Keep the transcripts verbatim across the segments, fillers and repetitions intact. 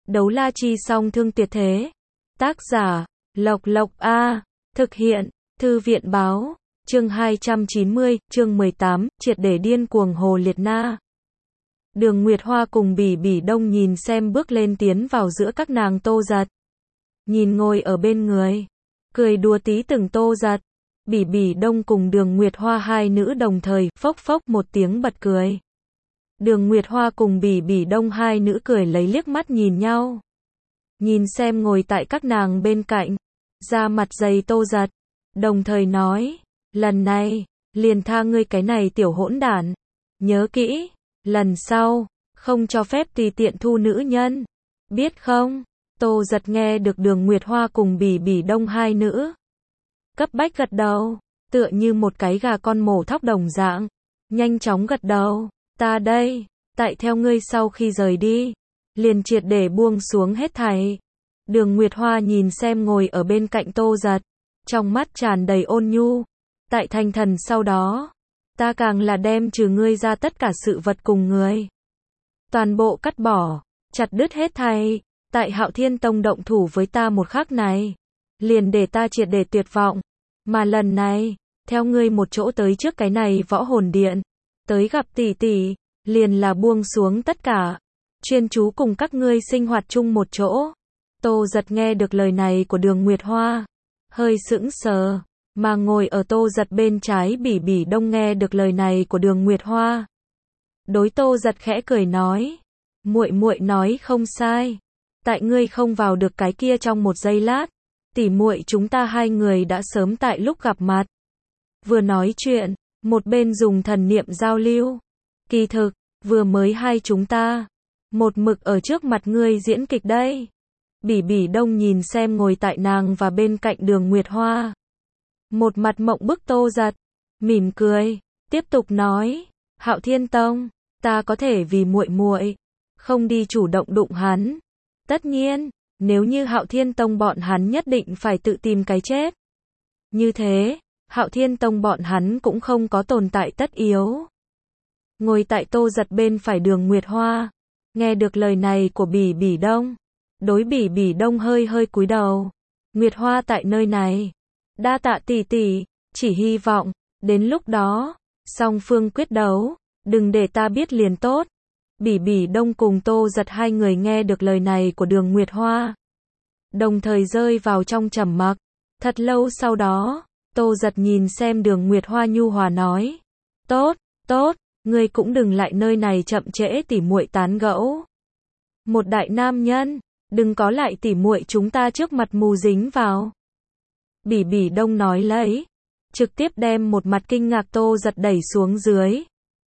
Đấu la chi song thương tuyệt thế. Tác giả, Lộc Lộc A. Thực hiện, Thư viện báo. Chương hai trăm chín mươi, chương mười tám, triệt để điên cuồng Hồ Liệt Na. Đường Nguyệt Hoa cùng Bỉ Bỉ Đông nhìn xem bước lên tiến vào giữa các nàng Tô Giật. Nhìn ngồi ở bên người, cười đùa tí từng Tô Giật. Bỉ Bỉ Đông cùng Đường Nguyệt Hoa hai nữ đồng thời, phốc phốc một tiếng bật cười. Đường Nguyệt Hoa cùng Bỉ Bỉ Đông hai nữ cười lấy liếc mắt nhìn nhau. Nhìn xem ngồi tại các nàng bên cạnh, da mặt dày Tô Giật, đồng thời nói, lần này, liền tha ngươi cái này tiểu hỗn đản. Nhớ kỹ, lần sau, không cho phép tùy tiện thu nữ nhân. Biết không? Tô Giật nghe được Đường Nguyệt Hoa cùng Bỉ Bỉ Đông hai nữ. Cấp bách gật đầu, tựa như một cái gà con mổ thóc đồng dạng. Nhanh chóng gật đầu, ta đây, tại theo ngươi sau khi rời đi. Liền triệt để buông xuống hết thảy. Đường Nguyệt Hoa nhìn xem ngồi ở bên cạnh Tô Giật, trong mắt tràn đầy ôn nhu. Tại thành thần sau đó, ta càng là đem trừ ngươi ra tất cả sự vật cùng ngươi. Toàn bộ cắt bỏ, chặt đứt hết thảy. Tại Hạo Thiên Tông động thủ với ta một khắc này, liền để ta triệt để tuyệt vọng. Mà lần này, theo ngươi một chỗ tới trước cái này võ hồn điện, tới gặp tỷ tỷ, liền là buông xuống tất cả, chuyên chú cùng các ngươi sinh hoạt chung một chỗ. Tô Giật nghe được lời này của Đường Nguyệt Hoa, hơi sững sờ, mà ngồi ở Tô Giật bên trái Bỉ Bỉ Đông nghe được lời này của Đường Nguyệt Hoa. Đối Tô Giật khẽ cười nói, muội muội nói không sai, tại ngươi không vào được cái kia trong một giây lát, tỷ muội chúng ta hai người đã sớm tại lúc gặp mặt. Vừa nói chuyện, một bên dùng thần niệm giao lưu. Kỳ thực, vừa mới hai chúng ta, một mực ở trước mặt ngươi diễn kịch đây. Bỉ Bỉ Đông nhìn xem ngồi tại nàng và bên cạnh Đường Nguyệt Hoa. Một mặt mộng bức Tô Giật, mỉm cười, tiếp tục nói, Hạo Thiên Tông, ta có thể vì muội muội không đi chủ động đụng hắn. Tất nhiên, nếu như Hạo Thiên Tông bọn hắn nhất định phải tự tìm cái chết. Như thế, Hạo Thiên Tông bọn hắn cũng không có tồn tại tất yếu. Ngồi tại Tô Giật bên phải Đường Nguyệt Hoa, nghe được lời này của Bỉ Bỉ Đông, đối Bỉ Bỉ Đông hơi hơi cúi đầu. Nguyệt Hoa tại nơi này, đa tạ tỷ tỷ, chỉ hy vọng, đến lúc đó, song phương quyết đấu, đừng để ta biết liền tốt. Bỉ Bỉ Đông cùng Tô Giật hai người nghe được lời này của Đường Nguyệt Hoa, đồng thời rơi vào trong trầm mặc. Thật lâu sau đó, Tô Giật nhìn xem Đường Nguyệt Hoa nhu hòa nói, tốt, tốt, ngươi cũng đừng lại nơi này chậm trễ tỉ muội tán gẫu. Một đại nam nhân, đừng có lại tỉ muội chúng ta trước mặt mù dính vào. Bỉ Bỉ Đông nói lấy, trực tiếp đem một mặt kinh ngạc Tô Giật đẩy xuống dưới.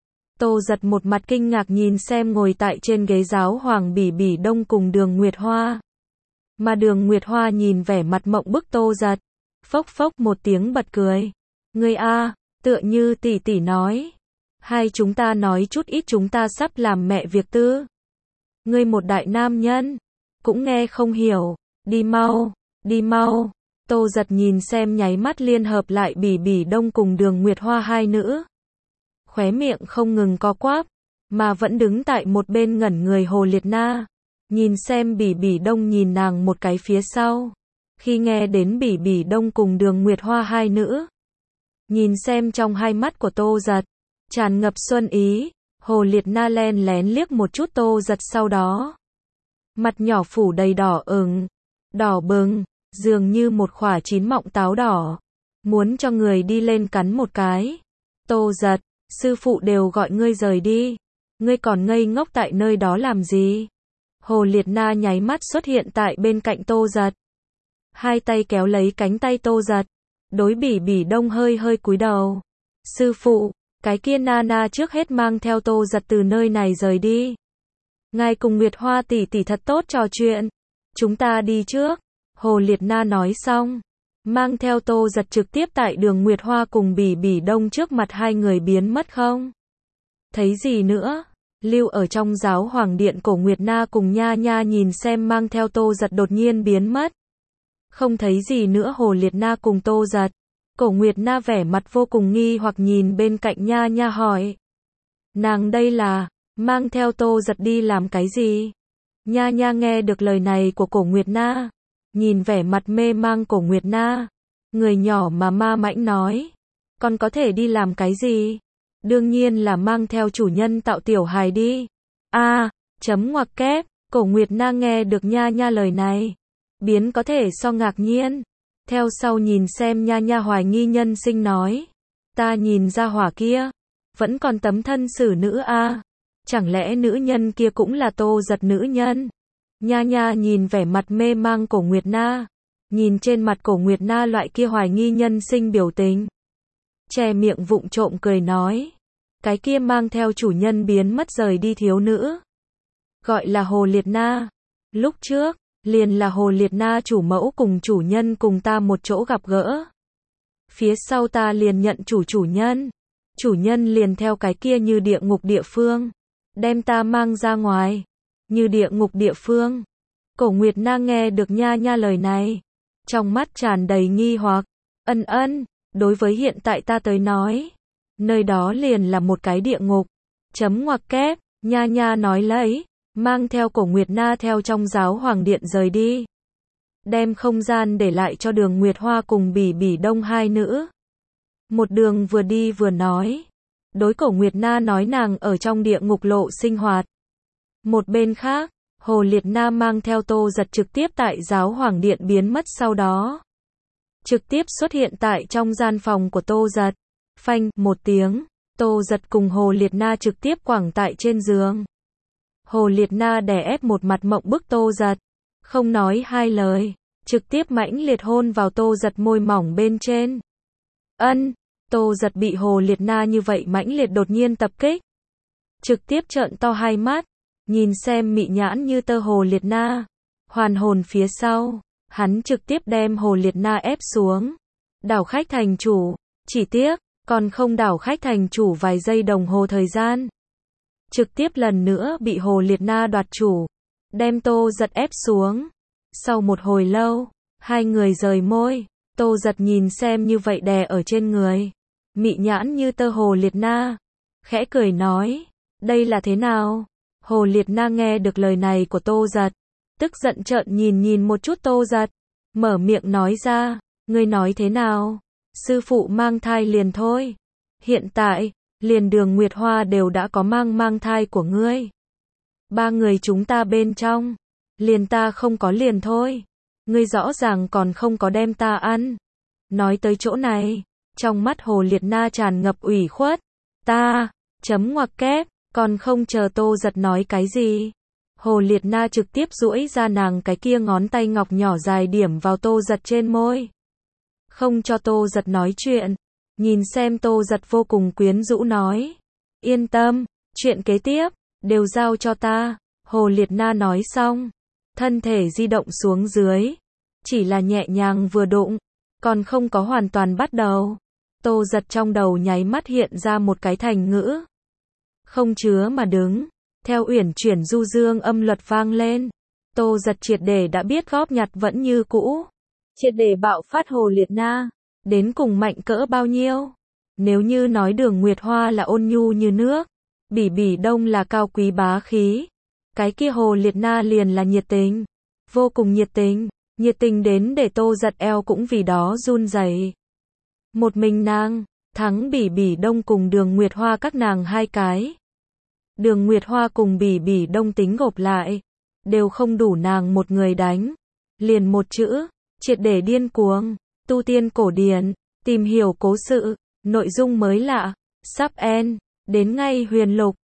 Tô Giật một mặt kinh ngạc nhìn xem ngồi tại trên ghế giáo hoàng Bỉ Bỉ Đông cùng Đường Nguyệt Hoa. Mà Đường Nguyệt Hoa nhìn vẻ mặt mộng bức Tô Giật, phốc phốc một tiếng bật cười. Ngươi a, tựa như tỷ tỷ nói, hai chúng ta nói chút ít chúng ta sắp làm mẹ việc tư. Ngươi một đại nam nhân, cũng nghe không hiểu, đi mau, đi mau. Tô Giật nhìn xem nháy mắt liên hợp lại Bỉ Bỉ Đông cùng Đường Nguyệt Hoa hai nữ. Khóe miệng không ngừng co quắp, mà vẫn đứng tại một bên ngẩn người Hồ Liệt Na. Nhìn xem Bỉ Bỉ Đông nhìn nàng một cái phía sau. Khi nghe đến Bỉ Bỉ Đông cùng Đường Nguyệt Hoa hai nữ. Nhìn xem trong hai mắt của Tô Giật, tràn ngập xuân ý, Hồ Liệt Na len lén liếc một chút Tô Giật sau đó. Mặt nhỏ phủ đầy đỏ ửng, đỏ bừng, dường như một quả chín mọng táo đỏ. Muốn cho người đi lên cắn một cái. Tô Giật, sư phụ đều gọi ngươi rời đi. Ngươi còn ngây ngốc tại nơi đó làm gì? Hồ Liệt Na nháy mắt xuất hiện tại bên cạnh Tô Giật. Hai tay kéo lấy cánh tay Tô Giật. Đối Bỉ Bỉ Đông hơi hơi cúi đầu. Sư phụ, cái kia Nana trước hết mang theo Tô Giật từ nơi này rời đi. Ngài cùng Nguyệt Hoa tỷ tỷ thật tốt trò chuyện. Chúng ta đi trước. Hồ Liệt Na nói xong, mang theo Tô Giật trực tiếp tại Đường Nguyệt Hoa cùng Bỉ Bỉ Đông trước mặt hai người biến mất không thấy gì nữa. Lưu ở trong giáo hoàng điện Cổ Nguyệt Na cùng Nha Nha nhìn xem mang theo Tô Giật đột nhiên biến mất, không thấy gì nữa Hồ Liệt Na cùng Tô Giật. Cổ Nguyệt Na vẻ mặt vô cùng nghi hoặc nhìn bên cạnh Nha Nha hỏi, nàng đây là mang theo Tô Giật đi làm cái gì? Nha Nha nghe được lời này của Cổ Nguyệt Na, nhìn vẻ mặt mê mang Cổ Nguyệt Na, người nhỏ mà ma mãnh nói, con có thể đi làm cái gì? Đương nhiên là mang theo chủ nhân tạo tiểu hài đi. A, à, chấm ngoặc kép, Cổ Nguyệt Na nghe được Nha Nha lời này, biến có thể so ngạc nhiên. Theo sau nhìn xem Nha Nha hoài nghi nhân sinh nói, ta nhìn ra hỏa kia, vẫn còn tấm thân xử nữ a, à. Chẳng lẽ nữ nhân kia cũng là Tô Giật nữ nhân? Nha Nha nhìn vẻ mặt mê mang Cổ Nguyệt Na, nhìn trên mặt Cổ Nguyệt Na loại kia hoài nghi nhân sinh biểu tình, che miệng vụng trộm cười nói, cái kia mang theo chủ nhân biến mất rời đi thiếu nữ, gọi là Hồ Liệt Na. Lúc trước, liền là Hồ Liệt Na chủ mẫu cùng chủ nhân cùng ta một chỗ gặp gỡ. Phía sau ta liền nhận chủ chủ nhân. Chủ nhân liền theo cái kia như địa ngục địa phương, đem ta mang ra ngoài. Như địa ngục địa phương. Cổ Nguyệt Na nghe được Nha Nha lời này, trong mắt tràn đầy nghi hoặc. Ân ân, đối với hiện tại ta tới nói, nơi đó liền là một cái địa ngục. Chấm ngoặc kép, Nha Nha nói lấy, mang theo Cổ Nguyệt Na theo trong giáo hoàng điện rời đi. Đem không gian để lại cho Đường Nguyệt Hoa cùng Bỉ Bỉ Đông hai nữ. Một đường vừa đi vừa nói. Đối Cổ Nguyệt Na nói nàng ở trong địa ngục lộ sinh hoạt. Một bên khác, Hồ Liệt Na mang theo Tô Giật trực tiếp tại giáo hoàng điện biến mất sau đó. Trực tiếp xuất hiện tại trong gian phòng của Tô Giật. Phanh, một tiếng, Tô Giật cùng Hồ Liệt Na trực tiếp quẳng tại trên giường. Hồ Liệt Na đè ép một mặt mộng bức Tô Giật, không nói hai lời, trực tiếp mãnh liệt hôn vào Tô Giật môi mỏng bên trên. Ân, Tô Giật bị Hồ Liệt Na như vậy mãnh liệt đột nhiên tập kích, trực tiếp trợn to hai mắt, nhìn xem mị nhãn như tơ Hồ Liệt Na, hoàn hồn phía sau, hắn trực tiếp đem Hồ Liệt Na ép xuống, đảo khách thành chủ, chỉ tiếc, còn không đảo khách thành chủ vài giây đồng hồ thời gian. Trực tiếp lần nữa bị Hồ Liệt Na đoạt chủ, đem Tô Giật ép xuống. Sau một hồi lâu, hai người rời môi, Tô Giật nhìn xem như vậy đè ở trên người, mị nhãn như tơ Hồ Liệt Na, khẽ cười nói, đây là thế nào? Hồ Liệt Na nghe được lời này của Tô Giật, tức giận trợn nhìn nhìn một chút Tô Giật, mở miệng nói ra, ngươi nói thế nào? Sư phụ mang thai liền thôi. Hiện tại, liền Đường Nguyệt Hoa đều đã có mang mang thai của ngươi. Ba người chúng ta bên trong, liền ta không có liền thôi. Ngươi rõ ràng còn không có đem ta ăn. Nói tới chỗ này, trong mắt Hồ Liệt Na tràn ngập ủy khuất. Ta, chấm ngoặc kép, còn không chờ Tô Giật nói cái gì. Hồ Liệt Na trực tiếp duỗi ra nàng cái kia ngón tay ngọc nhỏ dài điểm vào Tô Giật trên môi. Không cho Tô Giật nói chuyện. Nhìn xem Tô Giật vô cùng quyến rũ nói. Yên tâm, chuyện kế tiếp, đều giao cho ta. Hồ Liệt Na nói xong, thân thể di động xuống dưới. Chỉ là nhẹ nhàng vừa đụng, còn không có hoàn toàn bắt đầu. Tô Giật trong đầu nháy mắt hiện ra một cái thành ngữ. Không chứa mà đứng. Theo uyển chuyển du dương âm luật vang lên. Tô Giật triệt để đã biết góp nhặt vẫn như cũ. Triệt để bạo phát Hồ Liệt Na. Đến cùng mạnh cỡ bao nhiêu? Nếu như nói Đường Nguyệt Hoa là ôn nhu như nước, Bỉ Bỉ Đông là cao quý bá khí, cái kia Hồ Liệt Na liền là nhiệt tình, vô cùng nhiệt tình, nhiệt tình đến để Tô Giật eo cũng vì đó run rẩy. Một mình nàng, thắng Bỉ Bỉ Đông cùng Đường Nguyệt Hoa các nàng hai cái. Đường Nguyệt Hoa cùng Bỉ Bỉ Đông tính gộp lại, đều không đủ nàng một người đánh. Liền một chữ, triệt để điên cuồng. Tu tiên cổ điển, tìm hiểu cố sự, nội dung mới lạ, sắp end, đến ngay huyền lục.